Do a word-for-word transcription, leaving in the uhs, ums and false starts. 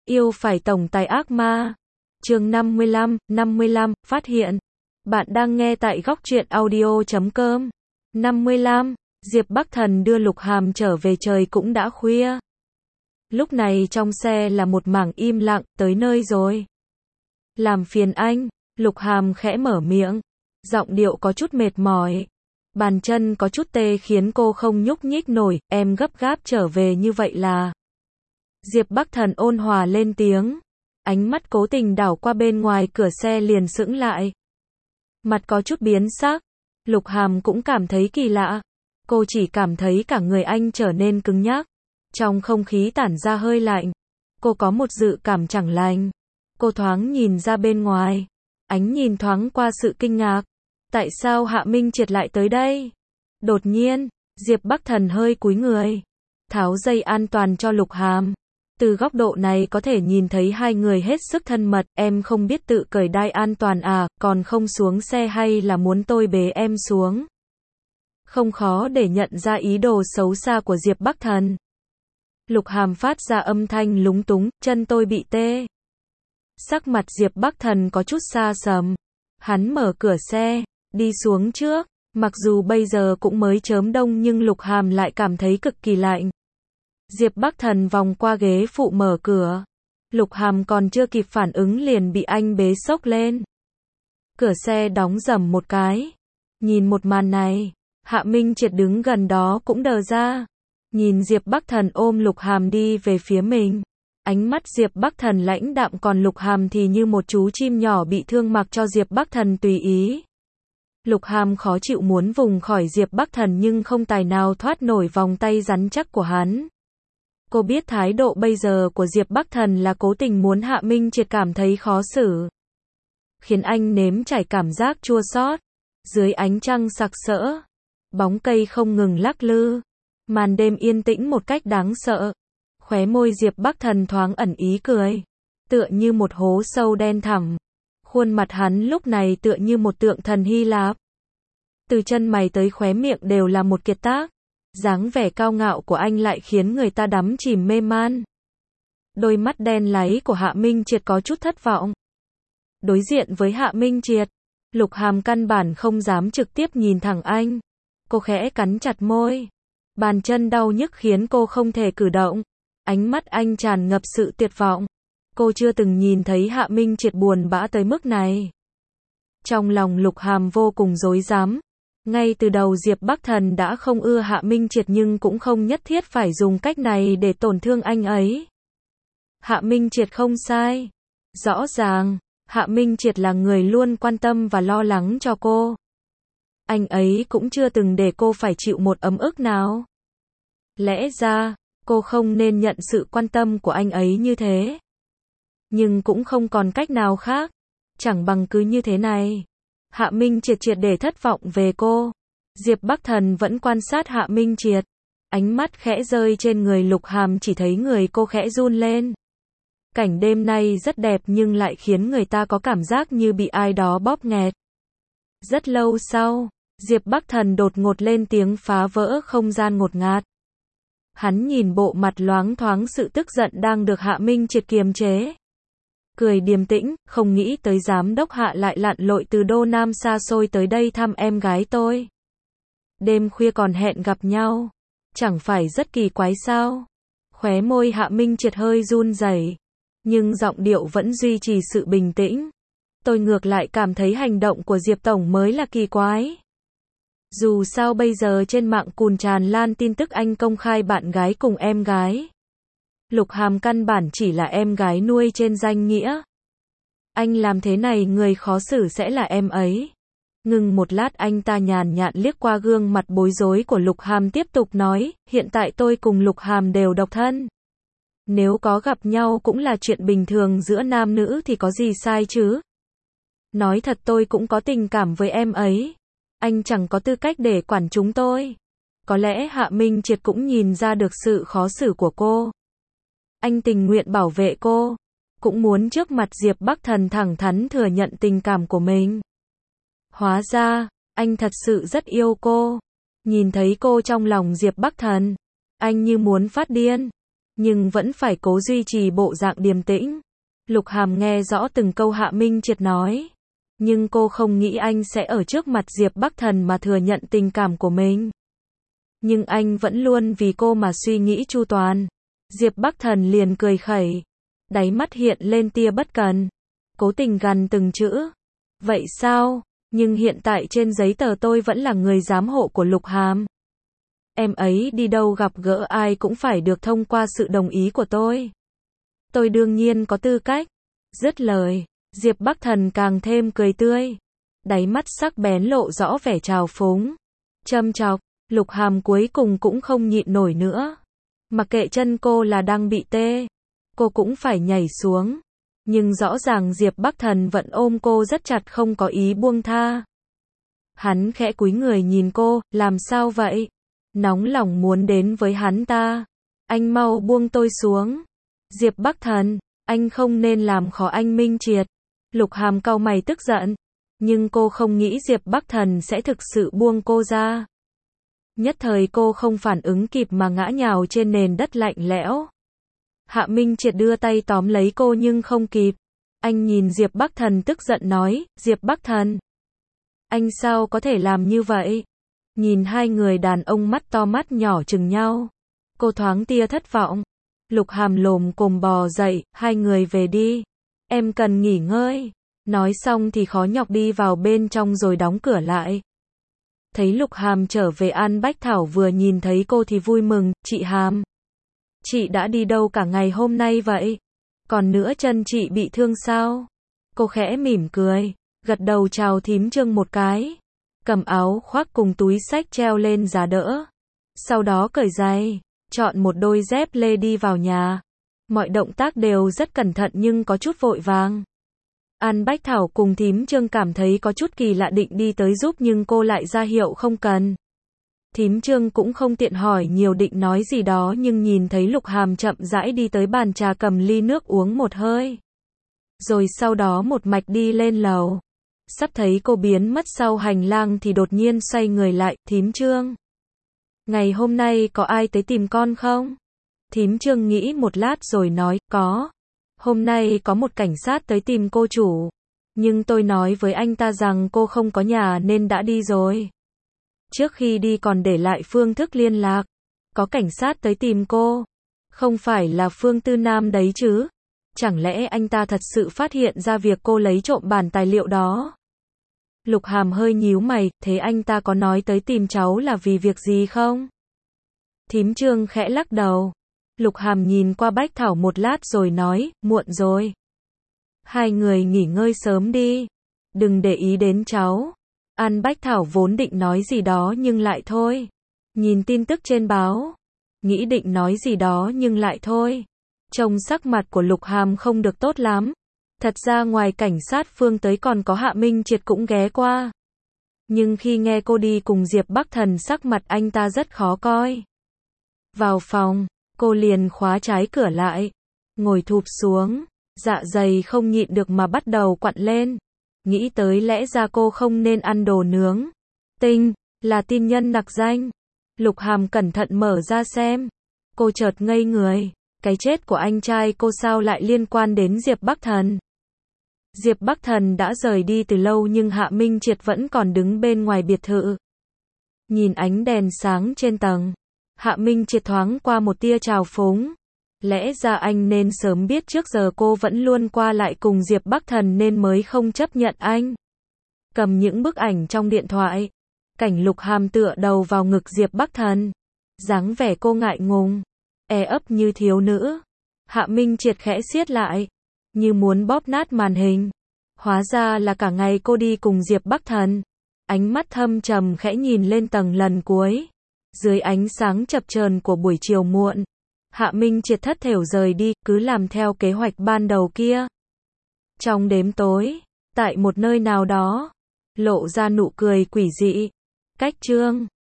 Yêu phải tổng tài ác ma. Chương năm mươi lăm, năm mươi lăm, phát hiện. Bạn đang nghe tại góc truyện audio chấm com. năm mươi lăm, Diệp Bắc Thần đưa Lục Hàm trở về trời cũng đã khuya. Lúc này trong xe là một mảng im lặng, tới nơi rồi. Làm phiền anh, Lục Hàm khẽ mở miệng. Giọng điệu có chút mệt mỏi. Bàn chân có chút tê khiến cô không nhúc nhích nổi, em gấp gáp trở về như vậy là. Diệp Bắc Thần ôn hòa lên tiếng. Ánh mắt cố tình đảo qua bên ngoài cửa xe liền sững lại. Mặt có chút biến sắc. Lục Hàm cũng cảm thấy kỳ lạ. Cô chỉ cảm thấy cả người anh trở nên cứng nhắc. Trong không khí tản ra hơi lạnh. Cô có một dự cảm chẳng lành. Cô thoáng nhìn ra bên ngoài. Ánh nhìn thoáng qua sự kinh ngạc. Tại sao Hạ Minh Triệt lại tới đây? Đột nhiên, Diệp Bắc Thần hơi cúi người. Tháo dây an toàn cho Lục Hàm. Từ góc độ này có thể nhìn thấy hai người hết sức thân mật. Em không biết tự cởi đai an toàn à, còn không xuống xe hay là muốn tôi bế em xuống? Không khó để nhận ra ý đồ xấu xa của Diệp Bắc Thần. Lục Hàm phát ra âm thanh lúng túng, chân tôi bị tê. Sắc mặt Diệp Bắc Thần có chút xa sầm. Hắn mở cửa xe, đi xuống trước. Mặc dù bây giờ cũng mới chớm đông nhưng Lục Hàm lại cảm thấy cực kỳ lạnh. Diệp Bắc Thần vòng qua ghế phụ mở cửa. Lục Hàm còn chưa kịp phản ứng liền bị anh bế xốc lên. Cửa xe đóng rầm một cái. Nhìn một màn này, Hạ Minh Triệt đứng gần đó cũng đờ ra. Nhìn Diệp Bắc Thần ôm Lục Hàm đi về phía mình. Ánh mắt Diệp Bắc Thần lãnh đạm còn Lục Hàm thì như một chú chim nhỏ bị thương mặc cho Diệp Bắc Thần tùy ý. Lục Hàm khó chịu muốn vùng khỏi Diệp Bắc Thần nhưng không tài nào thoát nổi vòng tay rắn chắc của hắn. Cô biết thái độ bây giờ của Diệp Bắc Thần là cố tình muốn Hạ Minh Triệt cảm thấy khó xử. Khiến anh nếm trải cảm giác chua xót. Dưới ánh trăng sặc sỡ. Bóng cây không ngừng lắc lư. Màn đêm yên tĩnh một cách đáng sợ. Khóe môi Diệp Bắc Thần thoáng ẩn ý cười. Tựa như một hố sâu đen thẳm. Khuôn mặt hắn lúc này tựa như một tượng thần Hy Lạp. Từ chân mày tới khóe miệng đều là một kiệt tác. Dáng vẻ cao ngạo của anh lại khiến người ta đắm chìm mê man. Đôi mắt đen láy của Hạ Minh Triệt có chút thất vọng. Đối diện với Hạ Minh Triệt, Lục Hàm căn bản không dám trực tiếp nhìn thẳng anh. Cô khẽ cắn chặt môi. Bàn chân đau nhức khiến cô không thể cử động. Ánh mắt anh tràn ngập sự tuyệt vọng. Cô chưa từng nhìn thấy Hạ Minh Triệt buồn bã tới mức này. Trong lòng Lục Hàm vô cùng rối rắm. Ngay từ đầu Diệp Bắc Thần đã không ưa Hạ Minh Triệt nhưng cũng không nhất thiết phải dùng cách này để tổn thương anh ấy. Hạ Minh Triệt không sai. Rõ ràng, Hạ Minh Triệt là người luôn quan tâm và lo lắng cho cô. Anh ấy cũng chưa từng để cô phải chịu một ấm ức nào. Lẽ ra, cô không nên nhận sự quan tâm của anh ấy như thế. Nhưng cũng không còn cách nào khác. Chẳng bằng cứ như thế này. Hạ Minh Triệt triệt để thất vọng về cô. Diệp Bắc Thần vẫn quan sát Hạ Minh Triệt. Ánh mắt khẽ rơi trên người Lục Hàm chỉ thấy người cô khẽ run lên. Cảnh đêm nay rất đẹp nhưng lại khiến người ta có cảm giác như bị ai đó bóp nghẹt. Rất lâu sau, Diệp Bắc Thần đột ngột lên tiếng phá vỡ không gian ngột ngạt. Hắn nhìn bộ mặt loáng thoáng sự tức giận đang được Hạ Minh Triệt kiềm chế. Cười điềm tĩnh, không nghĩ tới giám đốc Hạ lại lặn lội từ Đô Nam xa xôi tới đây thăm em gái tôi. Đêm khuya còn hẹn gặp nhau. Chẳng phải rất kỳ quái sao? Khóe môi Hạ Minh Triệt hơi run rẩy, nhưng giọng điệu vẫn duy trì sự bình tĩnh. Tôi ngược lại cảm thấy hành động của Diệp Tổng mới là kỳ quái. Dù sao bây giờ trên mạng cùn tràn lan tin tức anh công khai bạn gái cùng em gái. Lục Hàm căn bản chỉ là em gái nuôi trên danh nghĩa. Anh làm thế này người khó xử sẽ là em ấy. Ngừng một lát anh ta nhàn nhạt liếc qua gương mặt bối rối của Lục Hàm tiếp tục nói, hiện tại tôi cùng Lục Hàm đều độc thân. Nếu có gặp nhau cũng là chuyện bình thường giữa nam nữ thì có gì sai chứ? Nói thật tôi cũng có tình cảm với em ấy. Anh chẳng có tư cách để quản chúng tôi. Có lẽ Hạ Minh Triệt cũng nhìn ra được sự khó xử của cô. Anh tình nguyện bảo vệ cô. Cũng muốn trước mặt Diệp Bắc Thần thẳng thắn thừa nhận tình cảm của mình. Hóa ra, anh thật sự rất yêu cô. Nhìn thấy cô trong lòng Diệp Bắc Thần, anh như muốn phát điên. nhưng vẫn phải cố duy trì bộ dạng điềm tĩnh. Lục Hàm nghe rõ từng câu Hạ Minh Triệt nói, nhưng cô không nghĩ anh sẽ ở trước mặt Diệp Bắc Thần mà thừa nhận tình cảm của mình. Nhưng anh vẫn luôn vì cô mà suy nghĩ chu toàn. Diệp Bắc Thần liền cười khẩy, đáy mắt hiện lên tia bất cần, cố tình gằn từng chữ. Vậy sao? Nhưng hiện tại trên giấy tờ tôi vẫn là người giám hộ của Lục Hàm. Em ấy đi đâu gặp gỡ ai cũng phải được thông qua sự đồng ý của tôi. Tôi đương nhiên có tư cách. Dứt lời, Diệp Bắc Thần càng thêm cười tươi. Đáy mắt sắc bén lộ rõ vẻ trào phúng. Châm chọc, Lục Hàm cuối cùng cũng không nhịn nổi nữa. Mặc kệ chân cô là đang bị tê, cô cũng phải nhảy xuống. Nhưng rõ ràng Diệp Bắc Thần vẫn ôm cô rất chặt không có ý buông tha. Hắn khẽ cúi người nhìn cô, làm sao vậy? Nóng lòng muốn đến với hắn ta. Anh mau buông tôi xuống. Diệp Bắc Thần, anh không nên làm khó anh Minh Triệt. Lục Hàm cau mày tức giận. Nhưng cô không nghĩ Diệp Bắc Thần sẽ thực sự buông cô ra. Nhất thời cô không phản ứng kịp mà ngã nhào trên nền đất lạnh lẽo. Hạ Minh Triệt đưa tay tóm lấy cô nhưng không kịp. Anh nhìn Diệp Bắc Thần tức giận nói, Diệp Bắc Thần, anh sao có thể làm như vậy? Nhìn hai người đàn ông mắt to mắt nhỏ chừng nhau. Cô thoáng tia thất vọng. Lục Hàm lồm cồm bò dậy, hai người về đi. Em cần nghỉ ngơi. Nói xong thì khó nhọc đi vào bên trong rồi đóng cửa lại. Thấy Lục Hàm trở về, An Bách Thảo vừa nhìn thấy cô thì vui mừng, chị Hàm. Chị đã đi đâu cả ngày hôm nay vậy? Còn nữa chân chị bị thương sao? Cô khẽ mỉm cười, gật đầu chào thím Trương một cái. Cầm áo khoác cùng túi xách treo lên giá đỡ. Sau đó cởi giày, chọn một đôi dép lê đi vào nhà. Mọi động tác đều rất cẩn thận nhưng có chút vội vàng. An Bách Thảo cùng thím Trương cảm thấy có chút kỳ lạ, định đi tới giúp nhưng cô lại ra hiệu không cần. Thím Trương cũng không tiện hỏi nhiều, định nói gì đó nhưng nhìn thấy Lục Hàm chậm rãi đi tới bàn trà, cầm ly nước uống một hơi. Rồi sau đó một mạch đi lên lầu. Sắp thấy cô biến mất sau hành lang thì đột nhiên xoay người lại, thím Trương. Ngày hôm nay có ai tới tìm con không? Thím Trương nghĩ một lát rồi nói, có. Hôm nay có một cảnh sát tới tìm cô chủ. Nhưng tôi nói với anh ta rằng cô không có nhà nên đã đi rồi. Trước khi đi còn để lại phương thức liên lạc. Có cảnh sát tới tìm cô. Không phải là Phương Tư Nam đấy chứ? Chẳng lẽ anh ta thật sự phát hiện ra việc cô lấy trộm bản tài liệu đó? Lục Hàm hơi nhíu mày, thế anh ta có nói tới tìm cháu là vì việc gì không? Thím Trương khẽ lắc đầu. Lục Hàm nhìn qua Bách Thảo một lát rồi nói, muộn rồi. Hai người nghỉ ngơi sớm đi. Đừng để ý đến cháu. An Bách Thảo vốn định nói gì đó nhưng lại thôi. Nhìn tin tức trên báo. Nghĩ định nói gì đó nhưng lại thôi. Trông sắc mặt của Lục Hàm không được tốt lắm. Thật ra ngoài cảnh sát Phương tới còn có Hạ Minh Triệt cũng ghé qua. Nhưng khi nghe cô đi cùng Diệp Bắc Thần, sắc mặt anh ta rất khó coi. Vào phòng, cô liền khóa trái cửa lại. Ngồi thụp xuống. Dạ dày không nhịn được mà bắt đầu quặn lên. Nghĩ tới lẽ ra cô không nên ăn đồ nướng. Tinh, là tin nhân nặc danh. Lục Hàm cẩn thận mở ra xem. Cô chợt ngây người. Cái chết của anh trai cô sao lại liên quan đến Diệp Bắc Thần? Diệp Bắc Thần đã rời đi từ lâu nhưng Hạ Minh Triệt vẫn còn đứng bên ngoài biệt thự. Nhìn ánh đèn sáng trên tầng. Hạ Minh Triệt thoáng qua một tia trào phúng. Lẽ ra anh nên sớm biết, trước giờ cô vẫn luôn qua lại cùng Diệp Bắc Thần nên mới không chấp nhận anh. Cầm những bức ảnh trong điện thoại. Cảnh Lục Hàm tựa đầu vào ngực Diệp Bắc Thần. Dáng vẻ cô ngại ngùng. E ấp như thiếu nữ. Hạ Minh Triệt khẽ siết lại. Như muốn bóp nát màn hình. Hóa ra là cả ngày cô đi cùng Diệp Bắc Thần. Ánh mắt thâm trầm khẽ nhìn lên tầng lần cuối. Dưới ánh sáng chập chờn của buổi chiều muộn. Hạ Minh Triệt thất thểu rời đi, cứ làm theo kế hoạch ban đầu kia. Trong đêm tối, tại một nơi nào đó, lộ ra nụ cười quỷ dị. Cách chương